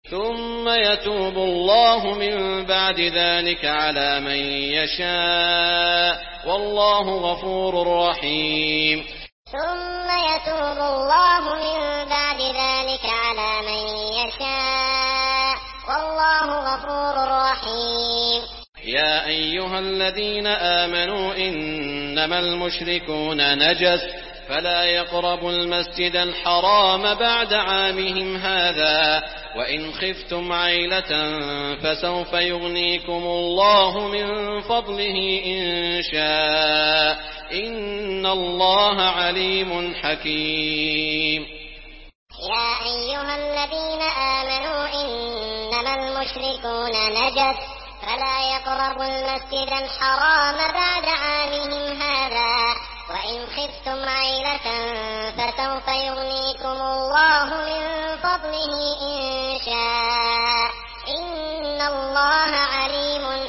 ثم يتوب الله من بعد ذلك على من يشاء والله غفور رحيم. ثم يتوب الله من بعد ذلك على من يشاء والله غفور رحيم. يا أيها الذين آمنوا إنما المشركون نجس فلا يقربوا المسجد الحرام بعد عامهم هذا وإن خفتم عيلة فسوف يغنيكم الله من فضله إن شاء إن الله عليم حكيم. يا أيها الذين آمنوا إنما المشركون نجس فلا يقربوا المسجد الحرام بعد عامهم هذا وإن خفتم عيلة فسوف يغنيكم الله من فضله إن شاء إن الله عليم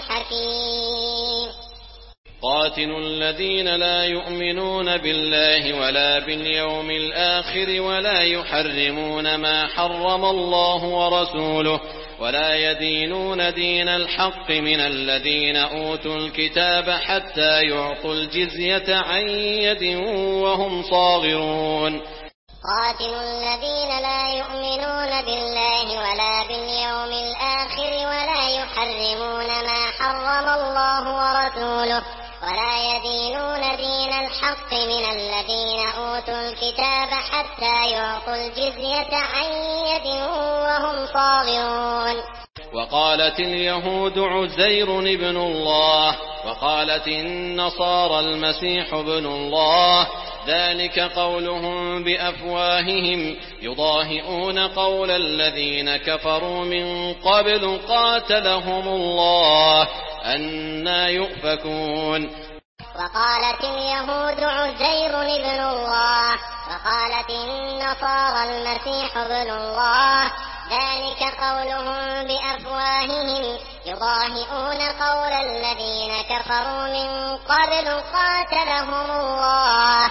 حكيم. قاتلوا الذين لا يؤمنون بالله ولا باليوم الآخر ولا يحرمون ما حرم الله ورسوله ولا يدينون دين الحق من الذين أوتوا الكتاب حتى يعطوا الجزية عن يد وهم صاغرون. قاتلوا الذين لا يؤمنون بالله ولا باليوم الآخر ولا يحرمون ما حرم الله ورسوله ولا يدينون دين الحق من الذين أوتوا الكتاب حتى يعطوا الجزية عن يد وهم صاغرون. وقالت اليهود عزير ابن الله وقالت النصارى المسيح ابن الله ذلك قولهم بأفواههم يضاهئون قول الذين كفروا من قبل قاتلهم الله أنى يؤفكون. وقالت اليهود عزير ابن الله وقالت النصارى المسيح ابن الله ذلك قولهم بأفواههم يضاهئون قول الذين كفروا من قبل قاتلهم الله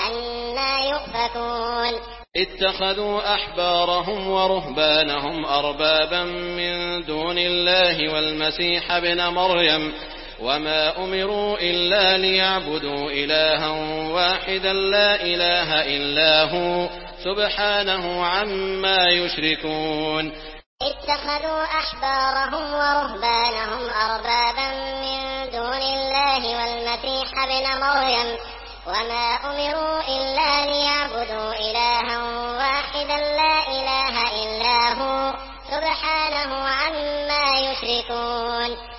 أنى يؤفكون. اتخذوا أحبارهم ورهبانهم أربابا من دون الله والمسيح ابن مريم وما أمروا إلا ليعبدوا إلها واحدا لا إله إلا هو سبحانه عما يشركون. اتخذوا أحبارهم ورهبانهم أربابا من دون الله والمسيح ابن مريم وما أمروا إلا ليعبدوا إلها واحدا لا إله إلا هو سبحانه عما يشركون.